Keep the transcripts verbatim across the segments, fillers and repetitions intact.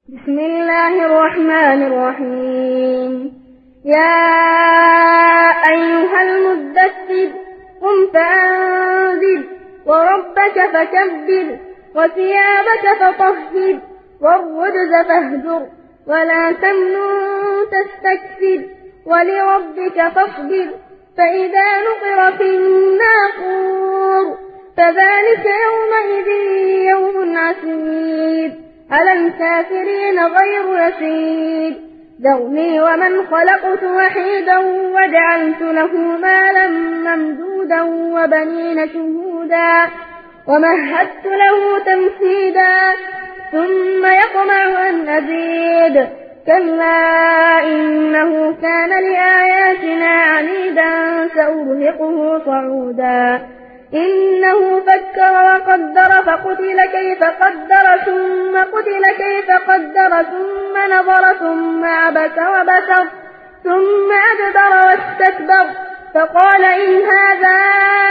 بسم الله الرحمن الرحيم. يا أيها المدثر قم فأنذر وربك فكبر وثيابك فطهر والرجز فاهجر ولا تمنن تستكثر ولربك فاصبر فإذا نقر في الناقور فذلك يومئذ يوم عسير على الكافرين غير يسير. ذرني ومن خلقت وحيدا وجعلت له مالا ممدودا وبنين شهودا ومهدت له تمهيدا ثم يطمع أن أزيد كلا إنه كان لآياتنا عنيدا سأرهقه صعودا. إنه فكر وقدر فقتل كيف قدر ثم قتل كيف قدر ثم نظر ثم عبس وبسر ثم أدبر واستكبر فقال إن هذا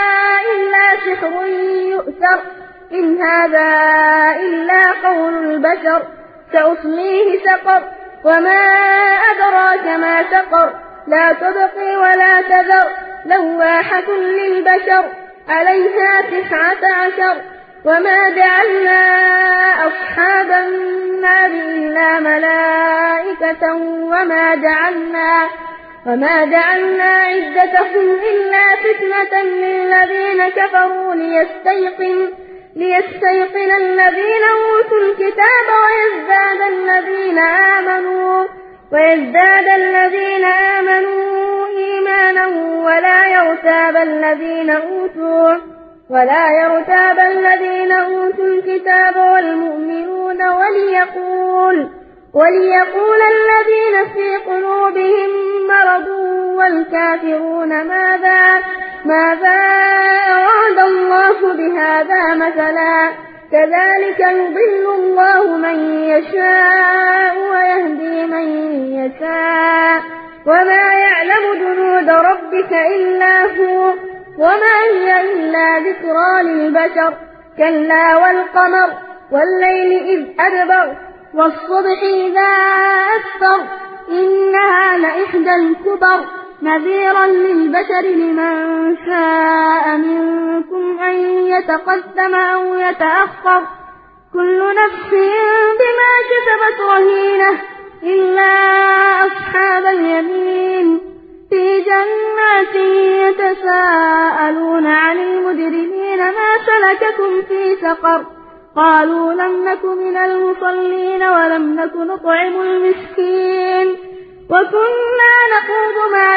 إلا سحر يؤثر إن هذا إلا قول البشر سأصليه سقر وما أدراك ما سقر لا تبقي ولا تذر لواحة للبشر عليها تسعة عشر. وما جعلنا أصحاب النار إلا ملائكة وما جعلنا وما جعلنا عدتهم إلا فتنة للذين كفروا ليستيقن ليستيقن الذين أوتوا الكتاب ويزداد الذين آمنوا ويزداد الذين آمنوا إيمانا ولا يرتاب الذين أوتوا ولا يرتاب الذين أوتوا الكتاب والمؤمنون وليقول وليقول الذين في قلوبهم مرض والكافرون ماذا ماذا أراد الله بهذا مثلا كذلك يضل الله من يشاء ويهدي من يشاء وما يعلم جنود ربك إلا هو وما هي إلا ذكرى للبشر. كلا والقمر والليل إذ أدبر والصبح إذا أسفر إنها لإحدى الكبر نذيرا للبشر لمن شاء منكم أن يتقدم أو يتأخر كل نفس بما كسبت رهينة إلا أصحاب اليمين في جنات يتساءلون عن المجرمين ما سلككم في سقر قالوا لم نك من المصلين ولم نك نطعم المسكين وكنا نخوض مع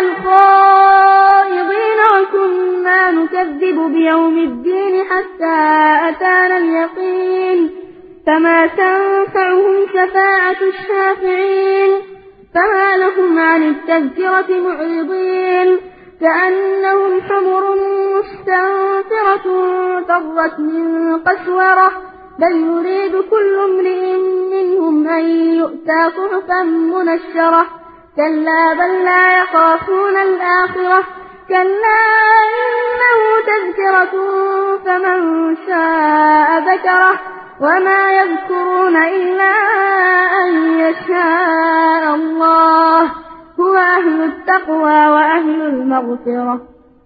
الخائضين وكنا نكذب بيوم الدين حتى أتانا اليقين فما تنفعهم شفاعة الشافعين فما لهم عن التذكرة معرضين كأنهم حمر مستنفرة فرت من قسورة بل يريد كل امرئ منهم أن يؤتى صحفا منشرة كلا بل لا يخافون الآخرة كلا إنه تذكرة فمن شاء ذكره وما يذكرون إلا أن يشاء الله هو أهل التقوى وأهل المغفرة.